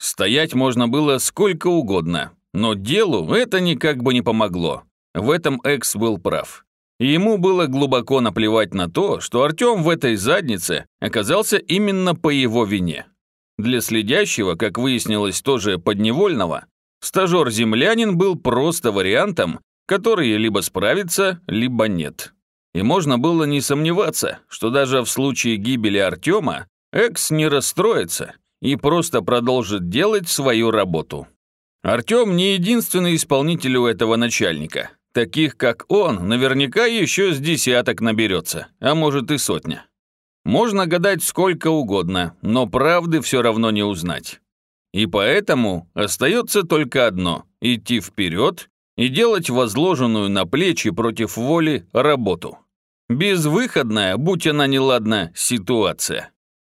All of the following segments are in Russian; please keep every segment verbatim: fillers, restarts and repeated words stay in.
Стоять можно было сколько угодно, но делу это никак бы не помогло. В этом Экс был прав. И ему было глубоко наплевать на то, что Артем в этой заднице оказался именно по его вине. Для следящего, как выяснилось тоже подневольного, стажер-землянин был просто вариантом, который либо справится, либо нет. И можно было не сомневаться, что даже в случае гибели Артема Экс не расстроится и просто продолжит делать свою работу. Артем не единственный исполнитель у этого начальника. Таких, как он, наверняка еще с десяток наберется, а может и сотня. Можно гадать сколько угодно, но правды все равно не узнать. И поэтому остается только одно – идти вперед и делать возложенную на плечи против воли работу. Безвыходная, будь она неладна, ситуация.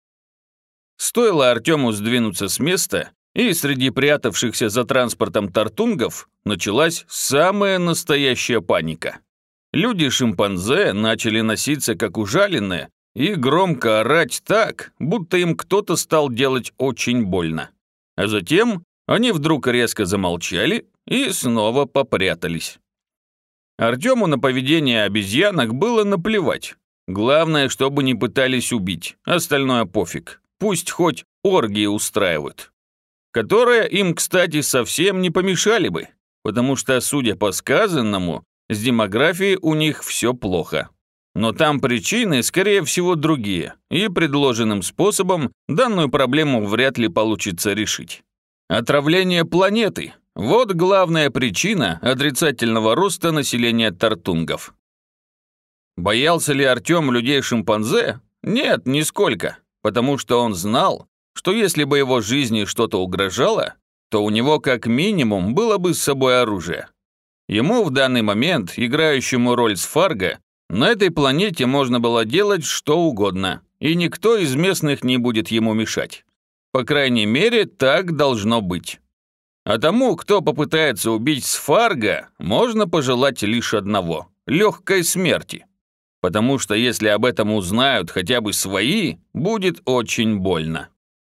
Стоило Артему сдвинуться с места, и среди прятавшихся за транспортом тартунгов началась самая настоящая паника. Люди-шимпанзе начали носиться как ужаленные и громко орать так, будто им кто-то стал делать очень больно. А затем они вдруг резко замолчали и снова попрятались. Артему на поведение обезьянок было наплевать. Главное, чтобы не пытались убить, остальное пофиг. Пусть хоть оргии устраивают. Которые им, кстати, совсем не помешали бы, потому что, судя по сказанному, с демографией у них все плохо. Но там причины, скорее всего, другие, и предложенным способом данную проблему вряд ли получится решить. Отравление планеты – вот главная причина отрицательного роста населения тартунгов. Боялся ли Артем людей-шимпанзе? Нет, нисколько. Потому что он знал, что если бы его жизни что-то угрожало, то у него как минимум было бы с собой оружие. Ему в данный момент, играющему роль Сфарга, на этой планете можно было делать что угодно, и никто из местных не будет ему мешать. По крайней мере, так должно быть. А тому, кто попытается убить Сфарга, можно пожелать лишь одного – легкой смерти. Потому что если об этом узнают хотя бы свои, будет очень больно.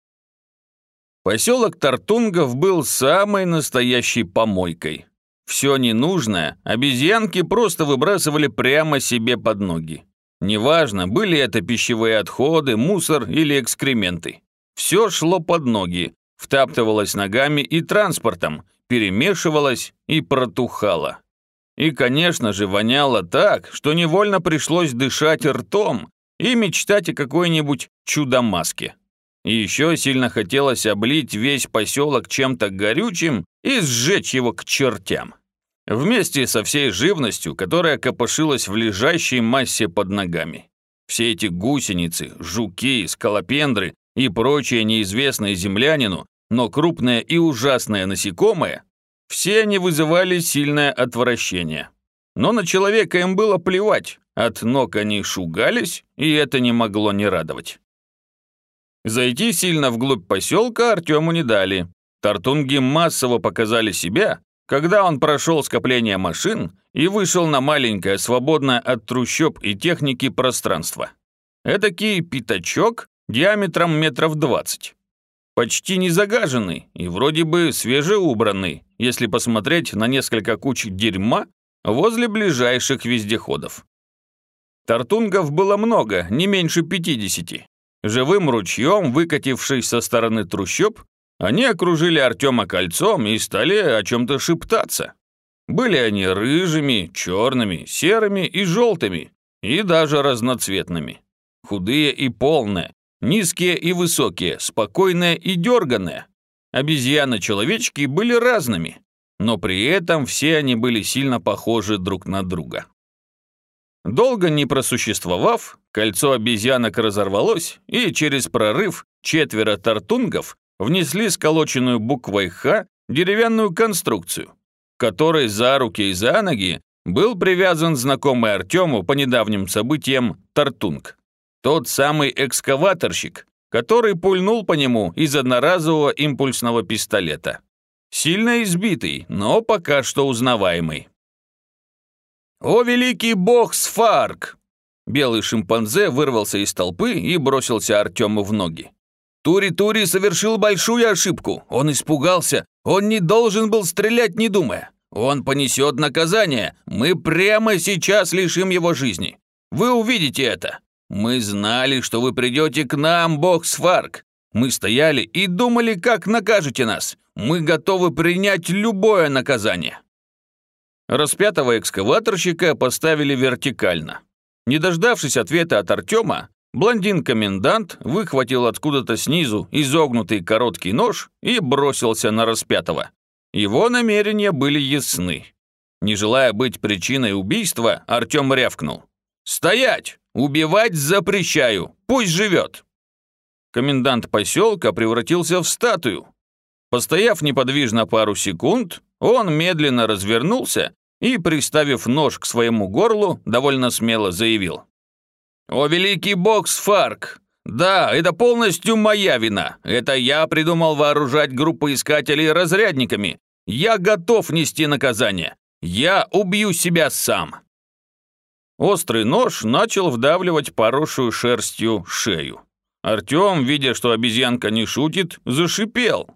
Поселок Тартунгов был самой настоящей помойкой. Все ненужное обезьянки просто выбрасывали прямо себе под ноги. Неважно, были это пищевые отходы, мусор или экскременты. Все шло под ноги, втаптывалось ногами и транспортом, перемешивалось и протухало. И, конечно же, воняло так, что невольно пришлось дышать ртом и мечтать о какой-нибудь чудо-маске. И еще сильно хотелось облить весь поселок чем-то горючим и сжечь его к чертям. Вместе со всей живностью, которая копошилась в лежащей массе под ногами. Все эти гусеницы, жуки, скалопендры и прочие неизвестные землянину, но крупные и ужасные насекомые, все они вызывали сильное отвращение. Но на человека им было плевать, от ног они шугались, и это не могло не радовать. Зайти сильно вглубь поселка Артему не дали. Тартунги массово показали себя, когда он прошел скопление машин и вышел на маленькое, свободное от трущоб и техники пространство. Эдакий пятачок диаметром метров двадцать. Почти не загаженный и вроде бы свежеубранный, если посмотреть на несколько куч дерьма возле ближайших вездеходов. Тартунгов было много, не меньше пятидесяти. Живым ручьем, выкатившись со стороны трущоб, они окружили Артема кольцом и стали о чем-то шептаться. Были они рыжими, черными, серыми и желтыми, и даже разноцветными. Худые и полные, низкие и высокие, спокойные и дерганые. Обезьяны-человечки были разными, но при этом все они были сильно похожи друг на друга. Долго не просуществовав, кольцо обезьянок разорвалось, и через прорыв четверо тартунгов внесли сколоченную буквой «Х» деревянную конструкцию, к которой за руки и за ноги был привязан знакомый Артему по недавним событиям тартунг. Тот самый экскаваторщик, который пульнул по нему из одноразового импульсного пистолета. Сильно избитый, но пока что узнаваемый. «О, великий бог Сфарг!» Белый шимпанзе вырвался из толпы и бросился Артему в ноги. Тури-Тури совершил большую ошибку. Он испугался. Он не должен был стрелять, не думая. Он понесет наказание. Мы прямо сейчас лишим его жизни. Вы увидите это. Мы знали, что вы придете к нам, бог Сфарг. Мы стояли и думали, как накажете нас. Мы готовы принять любое наказание». Распятого экскаваторщика поставили вертикально. Не дождавшись ответа от Артема, блондин-комендант выхватил откуда-то снизу изогнутый короткий нож и бросился на распятого. Его намерения были ясны. Не желая быть причиной убийства, Артем рявкнул: «Стоять! Убивать запрещаю! Пусть живет!» Комендант поселка превратился в статую. Постояв неподвижно пару секунд, он медленно развернулся и, приставив нож к своему горлу, довольно смело заявил: «О, великий бог Сфарг! Да, это полностью моя вина. Это я придумал вооружать группу искателей разрядниками. Я готов нести наказание. Я убью себя сам». Острый нож начал вдавливать поросшую шерстью шею. Артем, видя, что обезьянка не шутит, зашипел: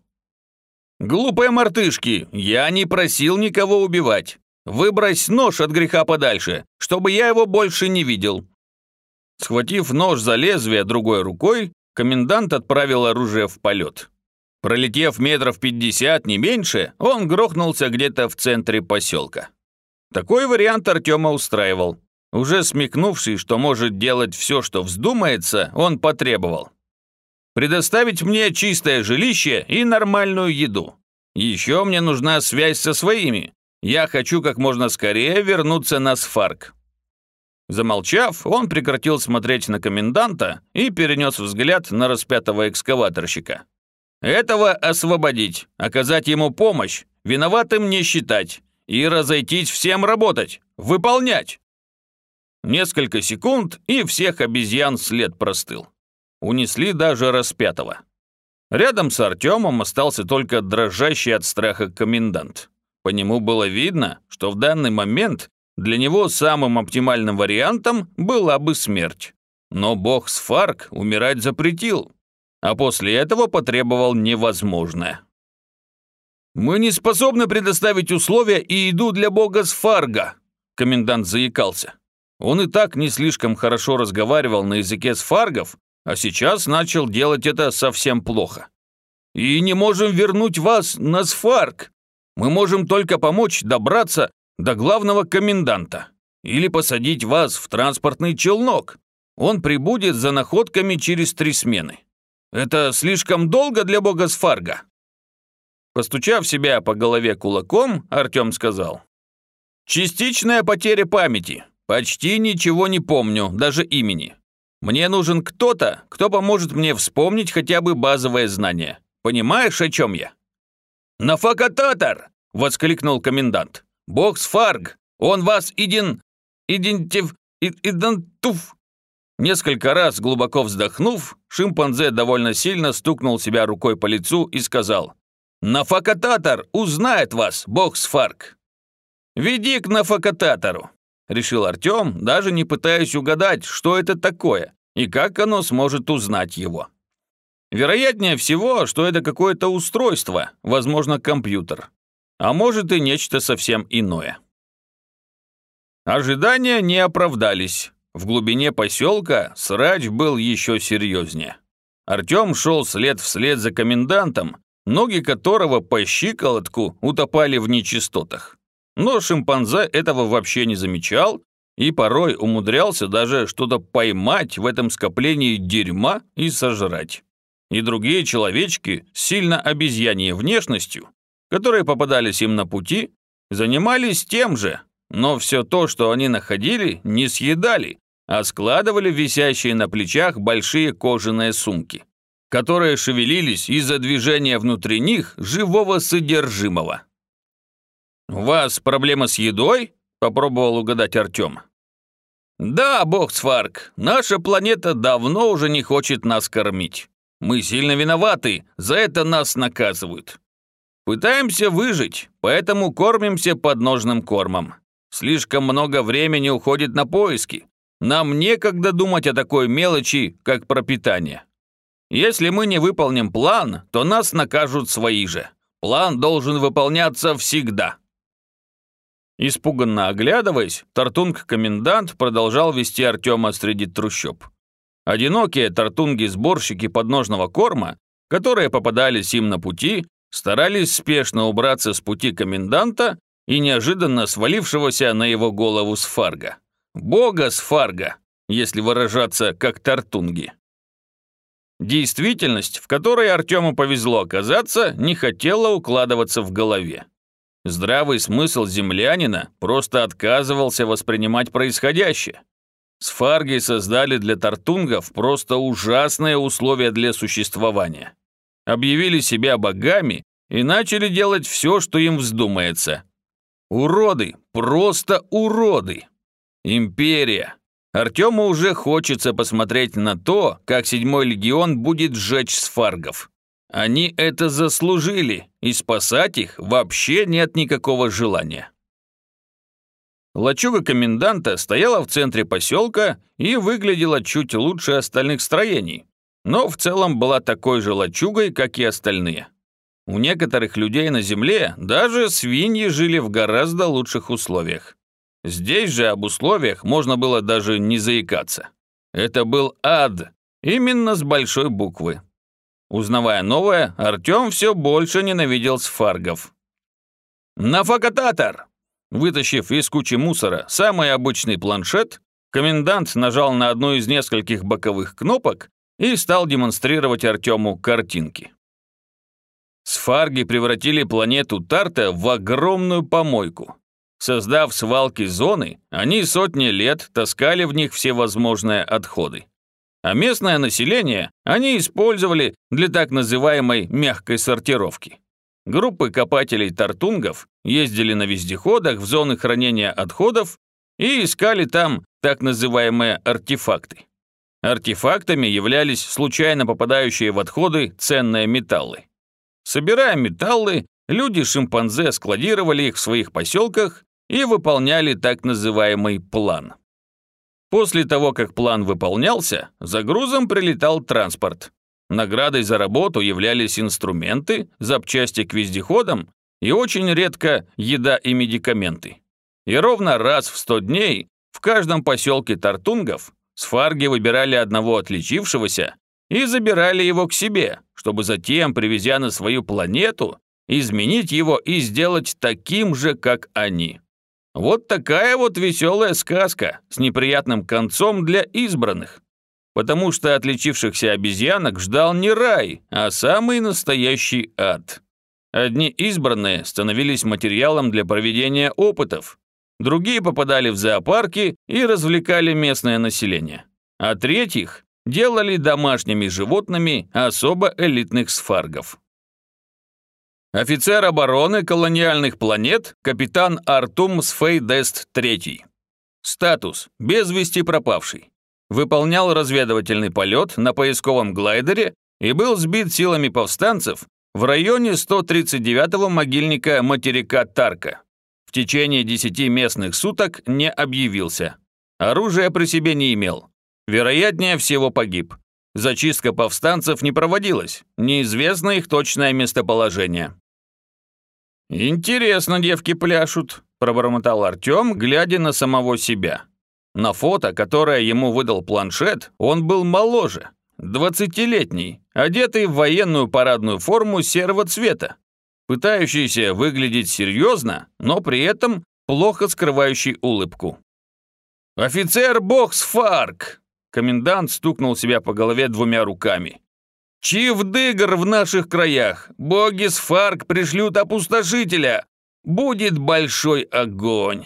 «Глупые мартышки, я не просил никого убивать. Выбрось нож от греха подальше, чтобы я его больше не видел». Схватив нож за лезвие другой рукой, комендант отправил оружие в полет. Пролетев метров пятьдесят, не меньше, он грохнулся где-то в центре поселка. Такой вариант Артема устраивал. Уже смекнувший, что может делать все, что вздумается, он потребовал: «Предоставить мне чистое жилище и нормальную еду. Еще мне нужна связь со своими. Я хочу как можно скорее вернуться на Сфарг». Замолчав, он прекратил смотреть на коменданта и перенес взгляд на распятого экскаваторщика. «Этого освободить, оказать ему помощь, виноватым не считать и разойтись всем работать, выполнять». Несколько секунд, и всех обезьян след простыл. Унесли даже распятого. Рядом с Артемом остался только дрожащий от страха комендант. По нему было видно, что в данный момент для него самым оптимальным вариантом была бы смерть. Но бог Сфарг умирать запретил, а после этого потребовал невозможное. «Мы не способны предоставить условия и еду для бога Сфарга», комендант заикался. Он и так не слишком хорошо разговаривал на языке сфаргов, а сейчас начал делать это совсем плохо. «И не можем вернуть вас на Сфарг. Мы можем только помочь добраться до главного коменданта или посадить вас в транспортный челнок. Он прибудет за находками через три смены. Это слишком долго для бога Сфарга». Постучав себя по голове кулаком, Артем сказал: «Частичная потеря памяти. Почти ничего не помню, даже имени. Мне нужен кто-то, кто поможет мне вспомнить хотя бы базовые знания. Понимаешь, о чем я?» «Нафакататор!» — воскликнул комендант. «Бог Сфарг! Он вас иден... идентив... идентуф...» Несколько раз глубоко вздохнув, шимпанзе довольно сильно стукнул себя рукой по лицу и сказал: «Нафакататор узнает вас, бог Сфарг!» «Веди к нафакататору», — решил Артем, даже не пытаясь угадать, что это такое и как оно сможет узнать его. Вероятнее всего, что это какое-то устройство, возможно, компьютер, а может и нечто совсем иное. Ожидания не оправдались. В глубине поселка срач был еще серьезнее. Артем шел след вслед за комендантом, ноги которого по щиколотку утопали в нечистотах. Но шимпанзе этого вообще не замечал и порой умудрялся даже что-то поймать в этом скоплении дерьма и сожрать. И другие человечки с сильно обезьяньей внешностью, которые попадались им на пути, занимались тем же, но все то, что они находили, не съедали, а складывали в висящие на плечах большие кожаные сумки, которые шевелились из-за движения внутри них живого содержимого. «У вас проблема с едой?» – попробовал угадать Артем. «Да, бог Сфарг, наша планета давно уже не хочет нас кормить. Мы сильно виноваты, за это нас наказывают. Пытаемся выжить, поэтому кормимся подножным кормом. Слишком много времени уходит на поиски. Нам некогда думать о такой мелочи, как пропитание». Если мы не выполним план, то нас накажут свои же. План должен выполняться всегда». Испуганно оглядываясь, Тартунг-комендант продолжал вести Артема среди трущоб. Одинокие тартунги-сборщики подножного корма, которые попадались им на пути, старались спешно убраться с пути коменданта и неожиданно свалившегося на его голову Сфарга. Бога Сфарга, если выражаться как тартунги. Действительность, в которой Артему повезло оказаться, не хотела укладываться в голове. Здравый смысл землянина просто отказывался воспринимать происходящее. Сфарги создали для тартунгов просто ужасные условия для существования. Объявили себя богами и начали делать все, что им вздумается. Уроды, просто уроды. Империя. Артему уже хочется посмотреть на то, как седьмой легион будет сжечь сфаргов. Они это заслужили, и спасать их вообще нет никакого желания. Лачуга коменданта стояла в центре поселка и выглядела чуть лучше остальных строений, но в целом была такой же лачугой, как и остальные. У некоторых людей на земле даже свиньи жили в гораздо лучших условиях. Здесь же об условиях можно было даже не заикаться. Это был ад, именно с большой буквы. Узнавая новое, Артем все больше ненавидел сфаргов. «Нафакататор!» Вытащив из кучи мусора самый обычный планшет, комендант нажал на одну из нескольких боковых кнопок и стал демонстрировать Артему картинки. Сфарги превратили планету Тарта в огромную помойку. Создав свалки зоны, они сотни лет таскали в них всевозможные отходы. А местное население они использовали для так называемой мягкой сортировки. Группы копателей-тартунгов ездили на вездеходах в зоны хранения отходов и искали там так называемые артефакты. Артефактами являлись случайно попадающие в отходы ценные металлы. Собирая металлы, люди-шимпанзе складировали их в своих поселках и выполняли так называемый план. После того, как план выполнялся, за грузом прилетал транспорт. Наградой за работу являлись инструменты, запчасти к вездеходам и очень редко еда и медикаменты. И ровно раз в сто дней в каждом поселке тартунгов сфарги выбирали одного отличившегося и забирали его к себе, чтобы затем, привезя на свою планету, изменить его и сделать таким же, как они. Вот такая вот веселая сказка с неприятным концом для избранных. Потому что отличившихся обезьянок ждал не рай, а самый настоящий ад. Одни избранные становились материалом для проведения опытов, другие попадали в зоопарки и развлекали местное население, а третьих делали домашними животными особо элитных сфаргов. Офицер обороны колониальных планет капитан Артум Сфейдест третий. Статус – без вести пропавший. Выполнял разведывательный полет на поисковом глайдере и был сбит силами повстанцев в районе сто тридцать девятого могильника материка Тарка. В течение десяти местных суток не объявился. Оружия при себе не имел. Вероятнее всего погиб. Зачистка повстанцев не проводилась, неизвестно их точное местоположение. «Интересно девки пляшут», – пробормотал Артем, глядя на самого себя. На фото, которое ему выдал планшет, он был моложе, двадцатилетний, одетый в военную парадную форму серого цвета, пытающийся выглядеть серьезно, но при этом плохо скрывающий улыбку. «Офицер бог Сфарг!» Комендант стукнул себя по голове двумя руками. «Чивдыгр в наших краях! Боги Сфарг пришлют опустошителя! Будет большой огонь!»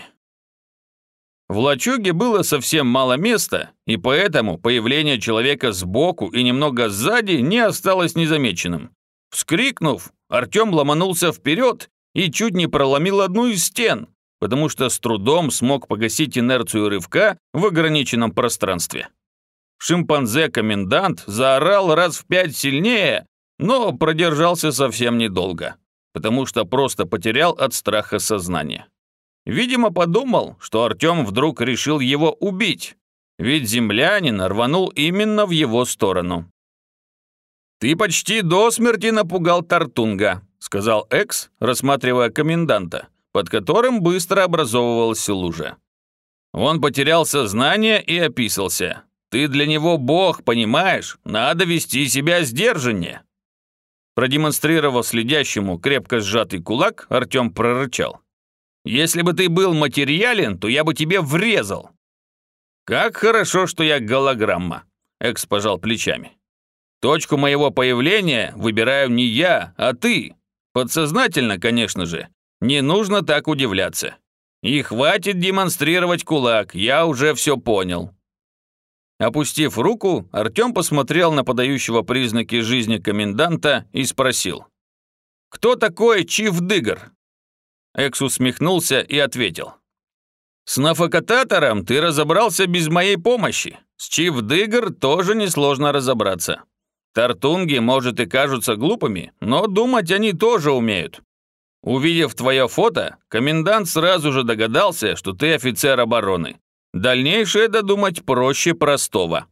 В лачуге было совсем мало места, и поэтому появление человека сбоку и немного сзади не осталось незамеченным. Вскрикнув, Артем ломанулся вперед и чуть не проломил одну из стен, потому что с трудом смог погасить инерцию рывка в ограниченном пространстве. Шимпанзе-комендант заорал раз в пять сильнее, но продержался совсем недолго, потому что просто потерял от страха сознание. Видимо, подумал, что Артем вдруг решил его убить, ведь землянин рванул именно в его сторону. «Ты почти до смерти напугал Тартунга», — сказал Экс, рассматривая коменданта, под которым быстро образовывалась лужа. Он потерял сознание и описался. «Ты для него бог, понимаешь? Надо вести себя сдержаннее». Продемонстрировав следящему крепко сжатый кулак, Артем прорычал. «Если бы ты был материален, то я бы тебе врезал». «Как хорошо, что я голограмма», — Экс пожал плечами. «Точку моего появления выбираю не я, а ты. Подсознательно, конечно же. Не нужно так удивляться. И хватит демонстрировать кулак, я уже все понял». Опустив руку, Артем посмотрел на подающего признаки жизни коменданта и спросил. «Кто такой Чиф Дыгар?» Экс усмехнулся и ответил. «С нафокататором ты разобрался без моей помощи. С Чиф Дыгар тоже несложно разобраться. Тартунги, может, и кажутся глупыми, но думать они тоже умеют. Увидев твое фото, комендант сразу же догадался, что ты офицер обороны. Дальнейшее додумать проще простого».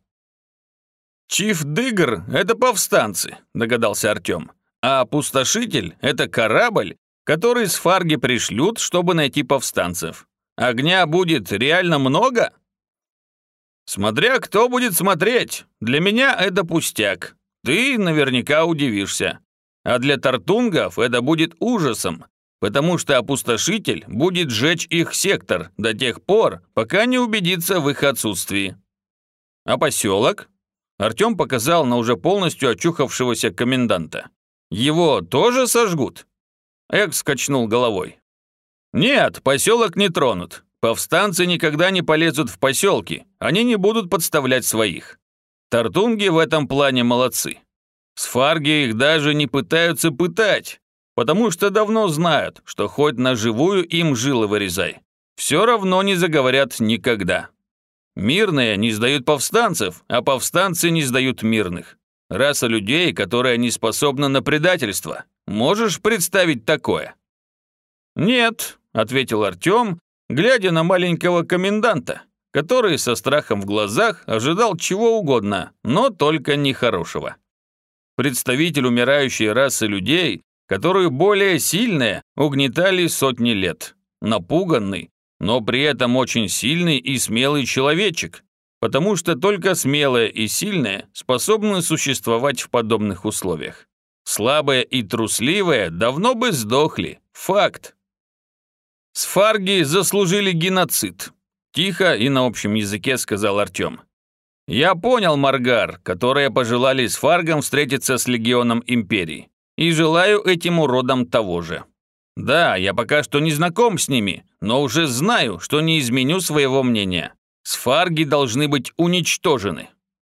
«Чиф Дыгар — это повстанцы», — догадался Артем. «А опустошитель — это корабль, который с Фарги пришлют, чтобы найти повстанцев. Огня будет реально много?» «Смотря кто будет смотреть. Для меня это пустяк. Ты наверняка удивишься. А для тартунгов это будет ужасом, потому что опустошитель будет сжечь их сектор до тех пор, пока не убедится в их отсутствии». «А поселок?» Артем показал на уже полностью очухавшегося коменданта. «Его тоже сожгут?» Экс качнул головой. «Нет, поселок не тронут. Повстанцы никогда не полезут в поселки, они не будут подставлять своих. Тартунги в этом плане молодцы. Сфарги их даже не пытаются пытать, потому что давно знают, что хоть на живую им жилы вырезай, все равно не заговорят никогда. Мирные не сдают повстанцев, а повстанцы не сдают мирных. Раса людей, которая не способна на предательство. Можешь представить такое?» «Нет», — ответил Артем, глядя на маленького коменданта, который со страхом в глазах ожидал чего угодно, но только нехорошего. Представитель умирающей расы людей, которую более сильные угнетали сотни лет. Напуганный, но при этом очень сильный и смелый человечек, потому что только смелые и сильные способны существовать в подобных условиях. Слабые и трусливые давно бы сдохли. Факт. «Сфарги заслужили геноцид», – тихо и на общем языке сказал Артем. «Я понял, Маргар, которые пожелали сфаргам встретиться с легионом Империи, и желаю этим уродам того же. Да, я пока что не знаком с ними, но уже знаю, что не изменю своего мнения. Сфарги должны быть уничтожены».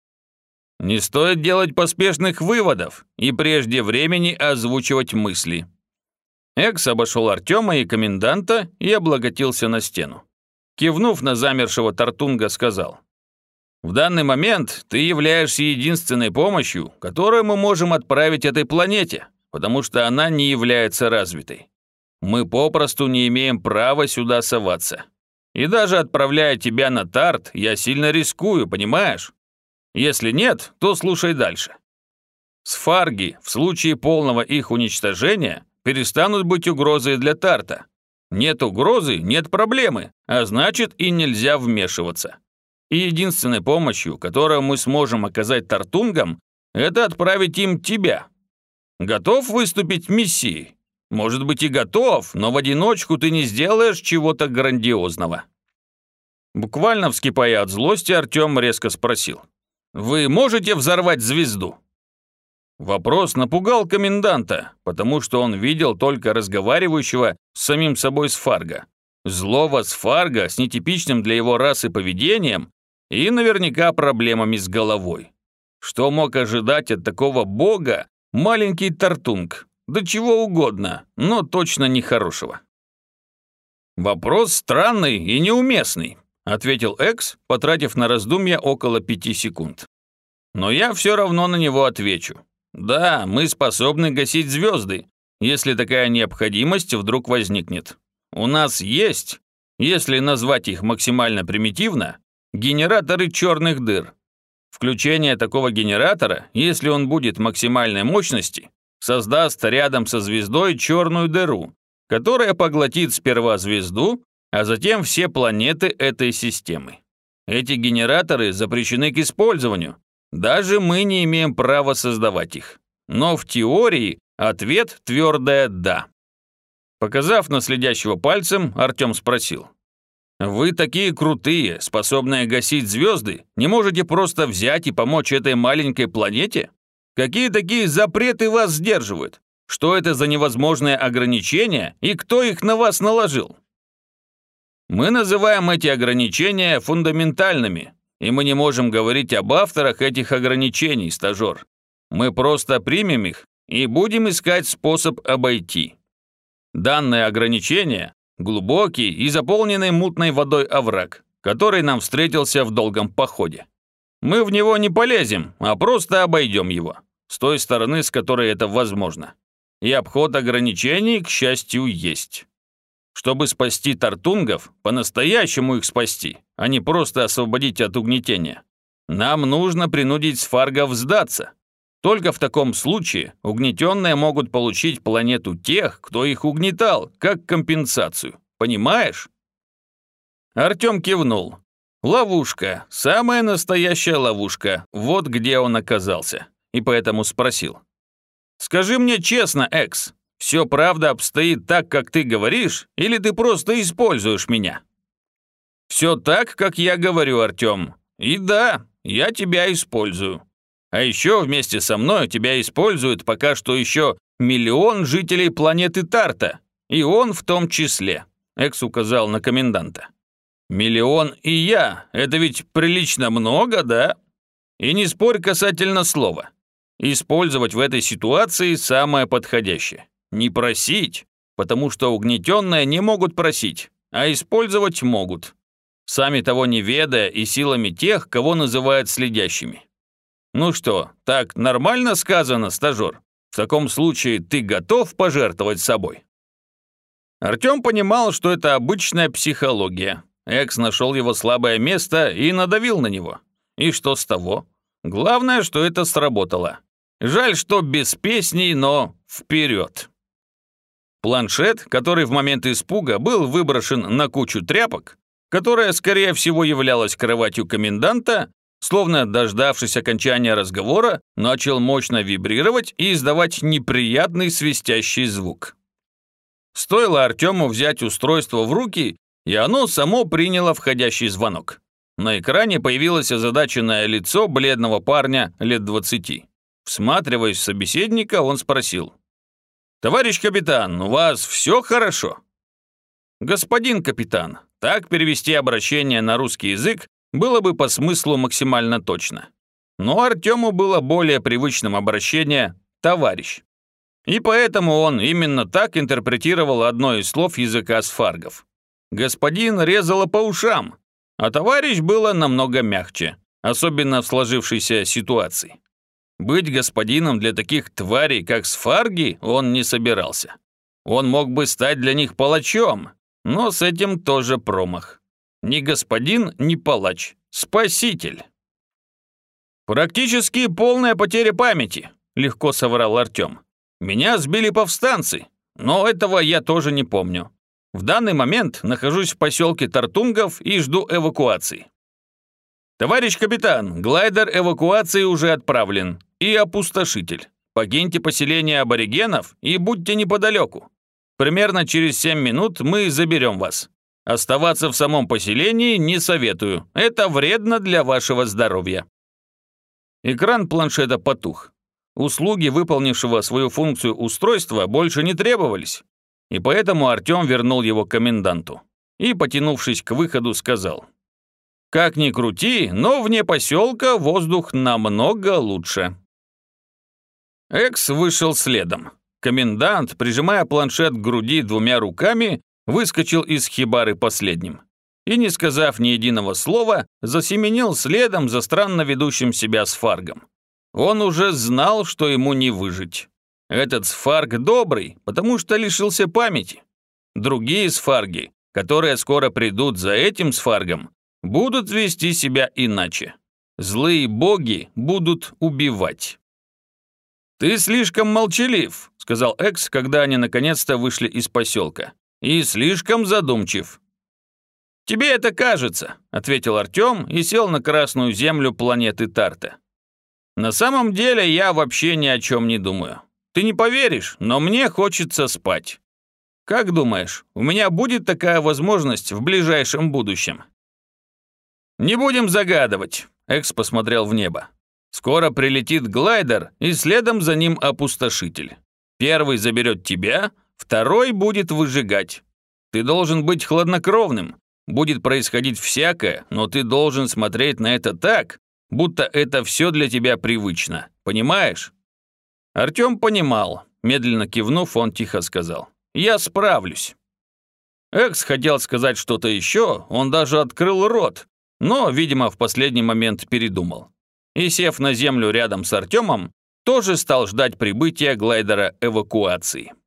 Не стоит делать поспешных выводов и прежде времени озвучивать мысли. Экс обошел Артема и коменданта и облокотился на стену. Кивнув на замершего Тартунга, сказал: «В данный момент ты являешься единственной помощью, которую мы можем отправить этой планете, потому что она не является развитой. Мы попросту не имеем права сюда соваться. И даже отправляя тебя на Тарт, я сильно рискую, понимаешь? Если нет, то слушай дальше. Сфарги в случае полного их уничтожения перестанут быть угрозой для Тарта. Нет угрозы, нет проблемы, а значит и нельзя вмешиваться. И единственной помощью, которую мы сможем оказать Тартунгам, это отправить им тебя. Готов выступить мессией? Может быть и готов, но в одиночку ты не сделаешь чего-то грандиозного». Буквально вскипая от злости, Артем резко спросил: «Вы можете взорвать звезду?» Вопрос напугал коменданта, потому что он видел только разговаривающего с самим собой Сфарга. Злого Сфарга с нетипичным для его расы поведением и наверняка проблемами с головой. Что мог ожидать от такого бога маленький Тартунг? Да чего угодно, но точно нехорошего. «Вопрос странный и неуместный», — ответил Экс, потратив на раздумья около пяти секунд. «Но я все равно на него отвечу. Да, мы способны гасить звезды, если такая необходимость вдруг возникнет. У нас есть, если назвать их максимально примитивно, генераторы черных дыр. Включение такого генератора, если он будет максимальной мощности, создаст рядом со звездой черную дыру, которая поглотит сперва звезду, а затем все планеты этой системы. Эти генераторы запрещены к использованию. Даже мы не имеем права создавать их. Но в теории ответ твердое «да». Показав на следящего пальцем, Артем спросил. «Вы такие крутые, способные гасить звезды, не можете просто взять и помочь этой маленькой планете? Какие такие запреты вас сдерживают? Что это за невозможные ограничения и кто их на вас наложил?» «Мы называем эти ограничения фундаментальными, и мы не можем говорить об авторах этих ограничений, стажер. Мы просто примем их и будем искать способ обойти. Данное ограничение – глубокий и заполненный мутной водой овраг, который нам встретился в долгом походе. Мы в него не полезем, а просто обойдем его, с той стороны, с которой это возможно. И обход ограничений, к счастью, есть. Чтобы спасти тартунгов, по-настоящему их спасти, а не просто освободить от угнетения, нам нужно принудить сфаргов сдаться. Только в таком случае угнетенные могут получить планету тех, кто их угнетал, как компенсацию. Понимаешь?» Артем кивнул. Ловушка, самая настоящая ловушка, вот где он оказался. И поэтому спросил. «Скажи мне честно, Экс, все правда обстоит так, как ты говоришь, или ты просто используешь меня?» «Все так, как я говорю, Артем. И да, я тебя использую. А еще вместе со мной тебя используют пока что еще миллион жителей планеты Тарта, и он в том числе», — Экс указал на коменданта. «Миллион и я, это ведь прилично много, да? И не спорь касательно слова. Использовать в этой ситуации самое подходящее. Не просить, потому что угнетенные не могут просить, а использовать могут, сами того не ведая и силами тех, кого называют следящими. Ну что, так нормально сказано, стажер? В таком случае ты готов пожертвовать собой?» Артем понимал, что это обычная психология. Экс нашел его слабое место и надавил на него. И что с того? Главное, что это сработало. Жаль, что без песней, но вперед. Планшет, который в момент испуга был выброшен на кучу тряпок, которая, скорее всего, являлась кроватью коменданта, словно дождавшись окончания разговора, начал мощно вибрировать и издавать неприятный свистящий звук. Стоило Артему взять устройство в руки, и оно само приняло входящий звонок. На экране появилось озадаченное лицо бледного парня лет двадцати. Всматриваясь в собеседника, он спросил. «Товарищ капитан, у вас все хорошо?» «Господин капитан», так перевести обращение на русский язык было бы по смыслу максимально точно. Но Артему было более привычным обращение «товарищ». И поэтому он именно так интерпретировал одно из слов языка сфаргов. «Господин» резало по ушам, а «товарищ» было намного мягче, особенно в сложившейся ситуации. Быть господином для таких тварей, как сфарги, он не собирался. Он мог бы стать для них палачом, но с этим тоже промах. Ни господин, ни палач. Спаситель. «Практически полная потеря памяти», — легко соврал Артем. «Меня сбили повстанцы, но этого я тоже не помню. В данный момент нахожусь в поселке Тартунгов и жду эвакуации». «Товарищ капитан, глайдер эвакуации уже отправлен. И опустошитель. Покиньте поселение аборигенов и будьте неподалеку. Примерно через семь минут мы заберем вас. Оставаться в самом поселении не советую. Это вредно для вашего здоровья». Экран планшета потух. Услуги выполнившего свою функцию устройства больше не требовались. И поэтому Артем вернул его коменданту. И, потянувшись к выходу, сказал. «Как ни крути, но вне поселка воздух намного лучше». Экс вышел следом. Комендант, прижимая планшет к груди двумя руками, выскочил из хибары последним. И, не сказав ни единого слова, засеменил следом за странно ведущим себя сфаргом. Он уже знал, что ему не выжить. Этот сфарг добрый, потому что лишился памяти. Другие сфарги, которые скоро придут за этим сфаргом, будут вести себя иначе. Злые боги будут убивать. «Ты слишком молчалив», — сказал Экс, когда они наконец-то вышли из поселка. «И слишком задумчив». «Тебе это кажется», — ответил Артем и сел на красную землю планеты Тарта. «На самом деле я вообще ни о чем не думаю. Ты не поверишь, но мне хочется спать. Как думаешь, у меня будет такая возможность в ближайшем будущем?» «Не будем загадывать», — Экс посмотрел в небо. «Скоро прилетит глайдер, и следом за ним опустошитель. Первый заберет тебя, второй будет выжигать. Ты должен быть хладнокровным. Будет происходить всякое, но ты должен смотреть на это так, будто это все для тебя привычно. Понимаешь?» Артем понимал. Медленно кивнув, он тихо сказал: «Я справлюсь». Экс хотел сказать что-то еще, он даже открыл рот, но, видимо, в последний момент передумал. И, сев на землю рядом с Артемом, тоже стал ждать прибытия глайдера эвакуации.